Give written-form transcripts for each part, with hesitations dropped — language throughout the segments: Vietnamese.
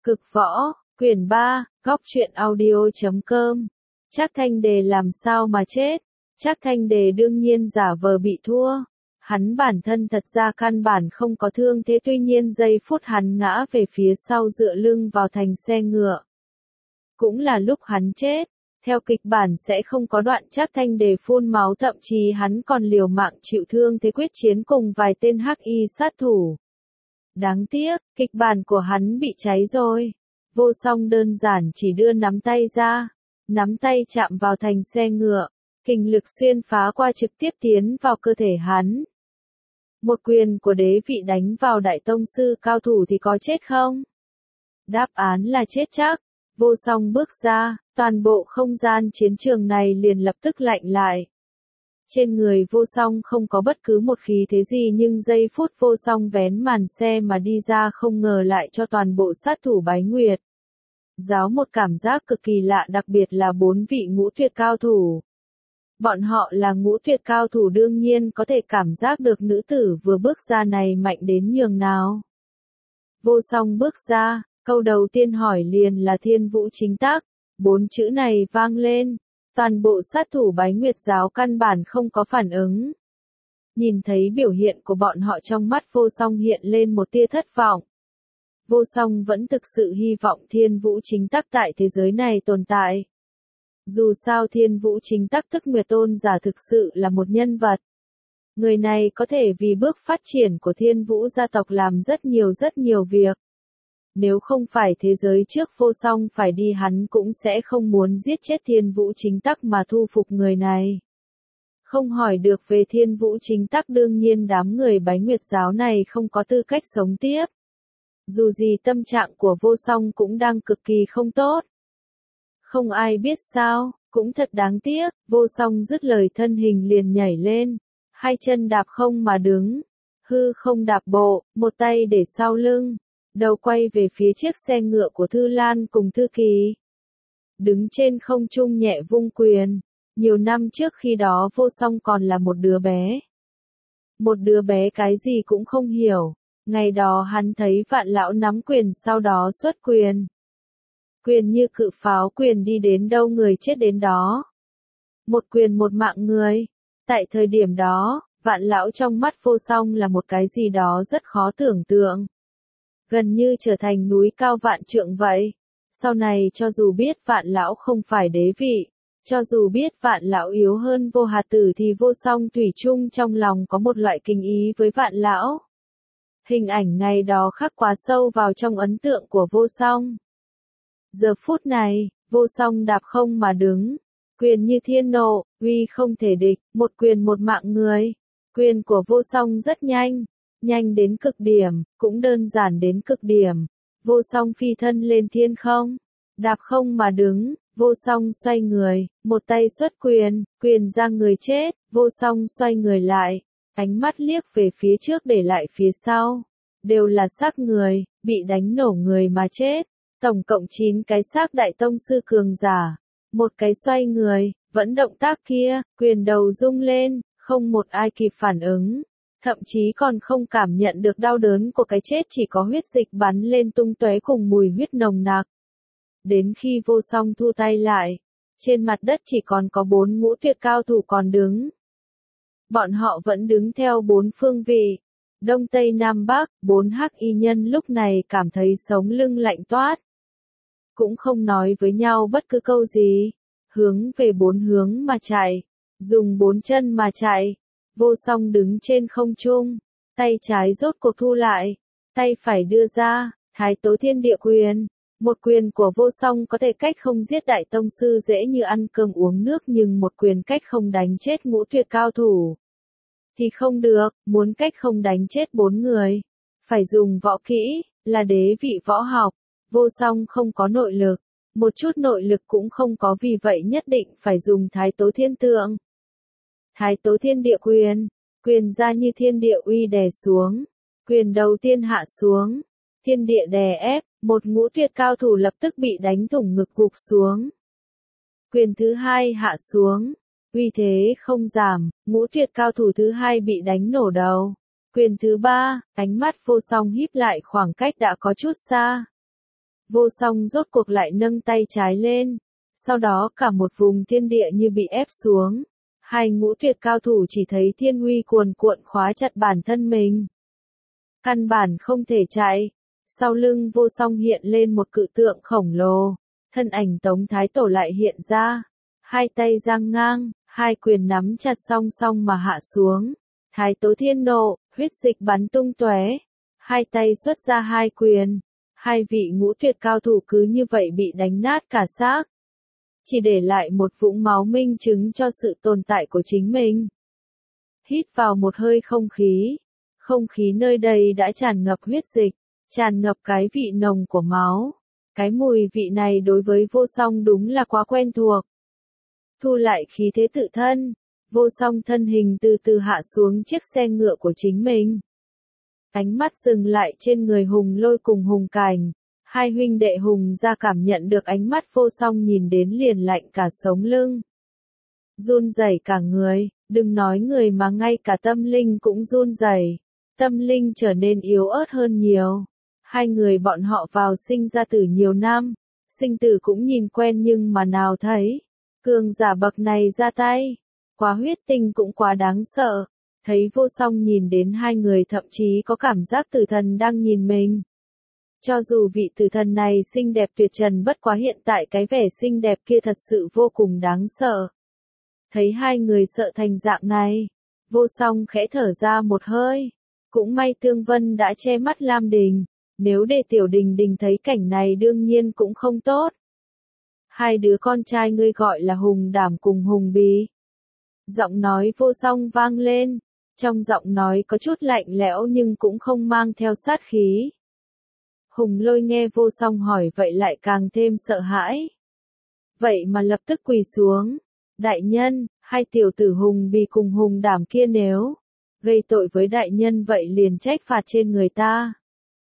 Cực võ, quyển 3, góc truyện audio.com. Trác Thanh Đề làm sao mà chết? Trác Thanh Đề đương nhiên giả vờ bị thua. Hắn bản thân thật ra căn bản không có thương thế, tuy nhiên giây phút hắn ngã về phía sau dựa lưng vào thành xe ngựa. Cũng là lúc hắn chết. Theo kịch bản sẽ không có đoạn Trác Thanh Đề phun máu, thậm chí hắn còn liều mạng chịu thương thế quyết chiến cùng vài tên hắc y sát thủ. Đáng tiếc, kịch bản của hắn bị cháy rồi. Vô Song đơn giản chỉ đưa nắm tay ra. Nắm tay chạm vào thành xe ngựa. Kình lực xuyên phá qua trực tiếp tiến vào cơ thể hắn. Một quyền của đế vị đánh vào đại tông sư cao thủ thì có chết không? Đáp án là chết chắc. Vô Song bước ra, toàn bộ không gian chiến trường này liền lập tức lạnh lại. Trên người Vô Song không có bất cứ một khí thế gì, nhưng giây phút Vô Song vén màn xe mà đi ra không ngờ lại cho toàn bộ sát thủ Bái Nguyệt giáo một cảm giác cực kỳ lạ, đặc biệt là 4 vị ngũ tuyệt cao thủ. Bọn họ là ngũ tuyệt cao thủ, đương nhiên có thể cảm giác được nữ tử vừa bước ra này mạnh đến nhường nào. Vô Song bước ra, câu đầu tiên hỏi liền là Thiên Vũ Chính Tắc. 4 chữ này vang lên, toàn bộ sát thủ Bái Nguyệt giáo căn bản không có phản ứng. Nhìn thấy biểu hiện của bọn họ, trong mắt Vô Song hiện lên một tia thất vọng. Vô Song vẫn thực sự hy vọng Thiên Vũ Chính Tắc tại thế giới này tồn tại. Dù sao Thiên Vũ Chính Tắc tức Nguyệt Tôn giả thực sự là một nhân vật. Người này có thể vì bước phát triển của Thiên Vũ gia tộc làm rất nhiều việc. Nếu không phải thế giới trước Vô Song phải đi, hắn cũng sẽ không muốn giết chết Thiên Vũ Chính Tắc mà thu phục người này. Không hỏi được về Thiên Vũ Chính Tắc, đương nhiên đám người Bái Nguyệt giáo này không có tư cách sống tiếp. Dù gì tâm trạng của Vô Song cũng đang cực kỳ không tốt. Không ai biết sao, cũng thật đáng tiếc. Vô Song dứt lời thân hình liền nhảy lên, hai chân đạp không mà đứng, hư không đạp bộ, một tay để sau lưng, đầu quay về phía chiếc xe ngựa của Thư Lan cùng Thư Kỳ. Đứng trên không trung nhẹ vung quyền. Nhiều năm trước khi đó Vô Song còn là một đứa bé. Một đứa bé cái gì cũng không hiểu. Ngày đó hắn thấy Vạn lão nắm quyền, sau đó xuất quyền. Quyền như cự pháo, quyền đi đến đâu người chết đến đó. Một quyền một mạng người. Tại thời điểm đó, Vạn lão trong mắt Vô Song là một cái gì đó rất khó tưởng tượng. Gần như trở thành núi cao vạn trượng vậy. Sau này cho dù biết Vạn lão không phải đế vị, cho dù biết Vạn lão yếu hơn Vô Hà Tử, thì Vô Song thủy chung trong lòng có một loại kính ý với Vạn lão. Hình ảnh ngày đó khắc quá sâu vào trong ấn tượng của Vô Song. Giờ phút này, Vô Song đạp không mà đứng, quyền như thiên nộ, uy không thể địch, một quyền một mạng người. Quyền của Vô Song rất nhanh, nhanh đến cực điểm, cũng đơn giản đến cực điểm. Vô Song phi thân lên thiên không, đạp không mà đứng, Vô Song xoay người, một tay xuất quyền, quyền ra người chết. Vô Song xoay người lại, ánh mắt liếc về phía trước để lại phía sau. Đều là xác người, bị đánh nổ người mà chết. Tổng cộng 9 cái xác đại tông sư cường giả. Một cái xoay người, vẫn động tác kia, quyền đầu rung lên, không một ai kịp phản ứng. Thậm chí còn không cảm nhận được đau đớn của cái chết, chỉ có huyết dịch bắn lên tung tóe cùng mùi huyết nồng nặc. Đến khi Vô Song thu tay lại, trên mặt đất chỉ còn có 4 ngũ tuyệt cao thủ còn đứng. Bọn họ vẫn đứng theo 4 phương vị. Đông Tây Nam Bắc, 4 hắc y nhân lúc này cảm thấy sống lưng lạnh toát. Cũng không nói với nhau bất cứ câu gì. Hướng về 4 hướng mà chạy. Dùng 4 chân mà chạy. Vô Song đứng trên không trung. Tay trái rốt cuộc thu lại. Tay phải đưa ra, Thái Tố Thiên Địa Quyền. Một quyền của Vô Song có thể cách không giết đại tông sư dễ như ăn cơm uống nước, nhưng một quyền cách không đánh chết ngũ tuyệt cao thủ thì không được. Muốn cách không đánh chết 4 người, phải dùng võ kỹ, là đế vị võ học. Vô Song không có nội lực, một chút nội lực cũng không có, vì vậy nhất định phải dùng Thái Tố Thiên Tượng. Thái Tố Thiên Địa Quyền, quyền ra như thiên địa uy đè xuống. Quyền đầu tiên hạ xuống, thiên địa đè ép, một ngũ tuyệt cao thủ lập tức bị đánh thủng ngực gục xuống. Quyền thứ hai hạ xuống, uy thế không giảm, ngũ tuyệt cao thủ thứ hai bị đánh nổ đầu. Quyền thứ ba, ánh mắt Vô Song híp lại, khoảng cách đã có chút xa. Vô song rốt cuộc lại nâng tay trái lên. Sau đó cả một vùng thiên địa như bị ép xuống. Hai ngũ tuyệt cao thủ chỉ thấy thiên uy cuồn cuộn khóa chặt bản thân mình. Căn bản không thể chạy. Sau lưng vô song hiện lên một cự tượng khổng lồ. Thân ảnh Tống Thái Tổ lại hiện ra. Hai tay giang ngang, hai quyền nắm chặt song song mà hạ xuống. Thái Tố Thiên nộ, huyết dịch bắn tung tóe. Hai tay xuất ra hai quyền. Hai vị ngũ tuyệt cao thủ cứ như vậy bị đánh nát cả xác. Chỉ để lại một vũng máu minh chứng cho sự tồn tại của chính mình. Hít vào một hơi không khí. Không khí nơi đây đã tràn ngập huyết dịch, tràn ngập cái vị nồng của máu. Cái mùi vị này đối với vô song đúng là quá quen thuộc. Thu lại khí thế tự thân, vô song thân hình từ từ hạ xuống chiếc xe ngựa của chính mình. Ánh mắt dừng lại trên người Hùng Lôi cùng Hùng Cảnh. Hai huynh đệ Hùng ra cảm nhận được ánh mắt vô song nhìn đến liền lạnh cả sống lưng. Run rẩy cả người, đừng nói người mà ngay cả tâm linh cũng run rẩy. Tâm linh trở nên yếu ớt hơn nhiều. Hai người bọn họ vào sinh ra tử nhiều năm, sinh tử cũng nhìn quen nhưng mà nào thấy. Cường giả bậc này ra tay, quá huyết tinh cũng quá đáng sợ. Thấy vô song nhìn đến hai người thậm chí có cảm giác tử thần đang nhìn mình. Cho dù vị tử thần này xinh đẹp tuyệt trần bất quá hiện tại cái vẻ xinh đẹp kia thật sự vô cùng đáng sợ. Thấy hai người sợ thành dạng này, vô song khẽ thở ra một hơi. Cũng may Tương Vân đã che mắt Lam Đình, nếu để Tiểu Đình Đình thấy cảnh này đương nhiên cũng không tốt. Hai đứa con trai ngươi gọi là Hùng Đảm cùng Hùng Bí. Giọng nói vô song vang lên, trong giọng nói có chút lạnh lẽo nhưng cũng không mang theo sát khí. Hùng Lôi nghe vô song hỏi vậy lại càng thêm sợ hãi. Vậy mà lập tức quỳ xuống. Đại nhân, hai tiểu tử Hùng Bì cùng Hùng Đảm kia nếu gây tội với đại nhân vậy liền trách phạt trên người ta.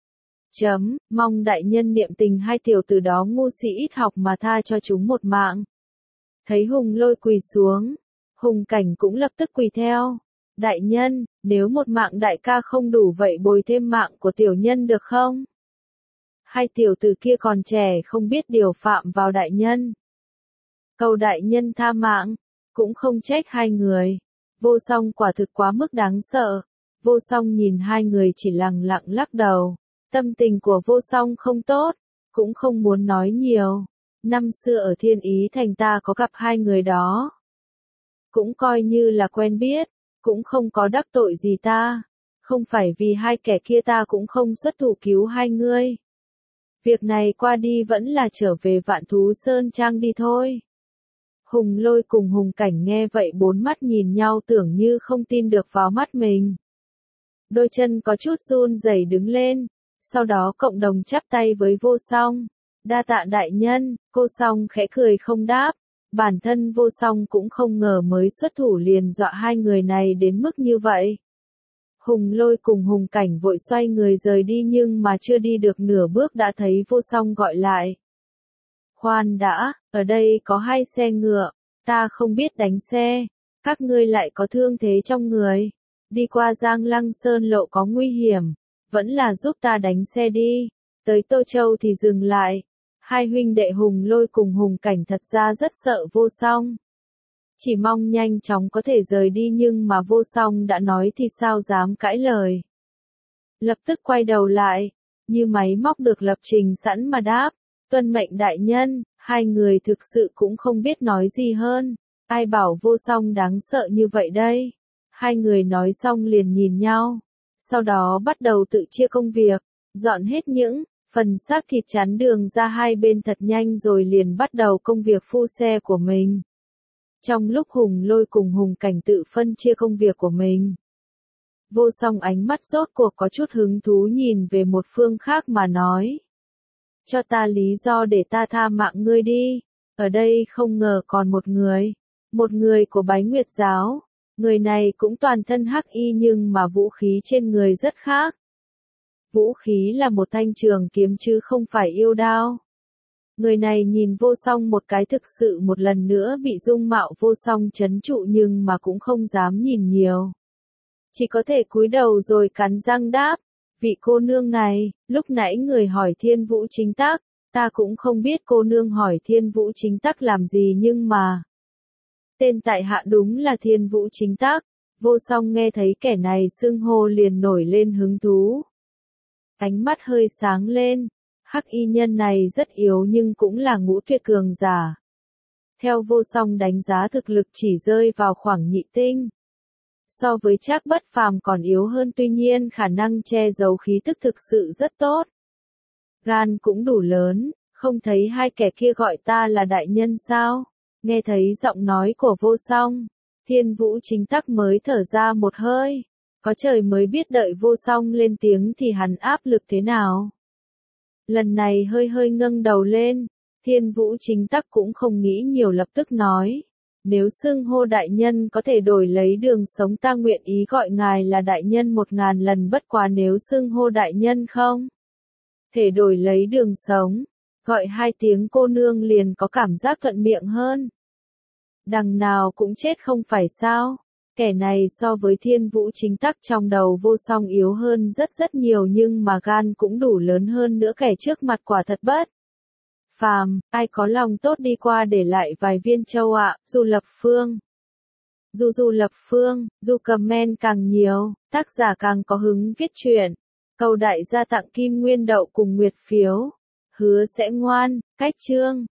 Mong đại nhân niệm tình hai tiểu tử đó ngu si ít học mà tha cho chúng một mạng. Thấy Hùng Lôi quỳ xuống, Hùng Cảnh cũng lập tức quỳ theo. Đại nhân, nếu một mạng đại ca không đủ vậy bồi thêm mạng của tiểu nhân được không? Hai tiểu tử kia còn trẻ không biết điều phạm vào đại nhân. Cầu đại nhân tha mạng, cũng không trách hai người. Vô song quả thực quá mức đáng sợ. Vô song nhìn hai người chỉ lặng lặng lắc đầu. Tâm tình của vô song không tốt, cũng không muốn nói nhiều. Năm xưa ở Thiên Ý Thành ta có gặp hai người đó. Cũng coi như là quen biết, cũng không có đắc tội gì ta. Không phải vì hai kẻ kia ta cũng không xuất thủ cứu hai ngươi. Việc này qua đi vẫn là trở về Vạn Thú Sơn Trang đi thôi. Hùng Lôi cùng Hùng Cảnh nghe vậy bốn mắt nhìn nhau tưởng như không tin được vào mắt mình. Đôi chân có chút run rẩy đứng lên, sau đó cộng đồng chắp tay với vô song. Đa tạ đại nhân, cô song khẽ cười không đáp. Bản thân vô song cũng không ngờ mới xuất thủ liền dọa hai người này đến mức như vậy. Hùng Lôi cùng Hùng Cảnh vội xoay người rời đi nhưng mà chưa đi được nửa bước đã thấy vô song gọi lại. Khoan đã, ở đây có hai xe ngựa, ta không biết đánh xe, các ngươi lại có thương thế trong người. Đi qua Giang Lăng Sơn lộ có nguy hiểm, vẫn là giúp ta đánh xe đi. Tới Tô Châu thì dừng lại. Hai huynh đệ Hùng Lôi cùng Hùng Cảnh thật ra rất sợ vô song. Chỉ mong nhanh chóng có thể rời đi nhưng mà vô song đã nói thì sao dám cãi lời. Lập tức quay đầu lại, như máy móc được lập trình sẵn mà đáp. Tuân mệnh đại nhân, hai người thực sự cũng không biết nói gì hơn. Ai bảo vô song đáng sợ như vậy đây. Hai người nói xong liền nhìn nhau. Sau đó bắt đầu tự chia công việc, dọn hết những phần xác thịt chắn đường ra hai bên thật nhanh rồi liền bắt đầu công việc phu xe của mình. Trong lúc Hùng Lôi cùng Hùng Cảnh tự phân chia công việc của mình. Vô song ánh mắt rốt cuộc có chút hứng thú nhìn về một phương khác mà nói. Cho ta lý do để ta tha mạng ngươi đi. Ở đây không ngờ còn một người. Một người của Bái Nguyệt Giáo. Người này cũng toàn thân hắc y nhưng mà vũ khí trên người rất khác. Vũ khí là một thanh trường kiếm chứ không phải yêu đao. Người này nhìn vô song một cái thực sự một lần nữa bị dung mạo vô song chấn trụ nhưng mà cũng không dám nhìn nhiều. Chỉ có thể cúi đầu rồi cắn răng đáp. Vị cô nương này, lúc nãy người hỏi Thiên Vũ Chính Tác, Ta cũng không biết cô nương hỏi Thiên Vũ Chính Tắc làm gì nhưng mà. Tên tại hạ đúng là Thiên Vũ Chính Tắc. Vô Song nghe thấy kẻ này xưng hô liền nổi lên hứng thú. Ánh mắt hơi sáng lên. Hắc y nhân này rất yếu nhưng cũng là ngũ tuyệt cường giả. Theo Vô Song đánh giá thực lực chỉ rơi vào khoảng nhị tinh. So với Trác Bất Phàm còn yếu hơn, tuy nhiên khả năng che giấu khí tức thực sự rất tốt. Gan cũng đủ lớn, không thấy hai kẻ kia gọi ta là đại nhân sao? Nghe thấy giọng nói của Vô Song, Thiên Vũ Chính Tắc mới thở ra một hơi. Có trời mới biết đợi Vô Song lên tiếng thì hắn áp lực thế nào. Lần này hơi hơi ngâng đầu lên, Thiên Vũ Chính Tắc cũng không nghĩ nhiều lập tức nói. Nếu xưng hô đại nhân có thể đổi lấy đường sống ta nguyện ý gọi ngài là đại nhân 1000 lần, bất quá nếu xưng hô đại nhân không thể đổi lấy đường sống, gọi 2 tiếng cô nương liền có cảm giác thuận miệng hơn. Đằng nào cũng chết không phải sao? Kẻ này so với Thiên Vũ Chính Tắc trong đầu Vô Song yếu hơn rất rất nhiều nhưng mà gan cũng đủ lớn hơn nữa, kẻ trước mặt quả thật bất phàm, ai có lòng tốt đi qua để lại vài viên châu ạ. Du Lập Phương. Du Lập Phương, du comment càng nhiều, tác giả càng có hứng viết truyện. Cầu đại gia tặng kim nguyên đậu cùng nguyệt phiếu. Hứa sẽ ngoan, cách chương.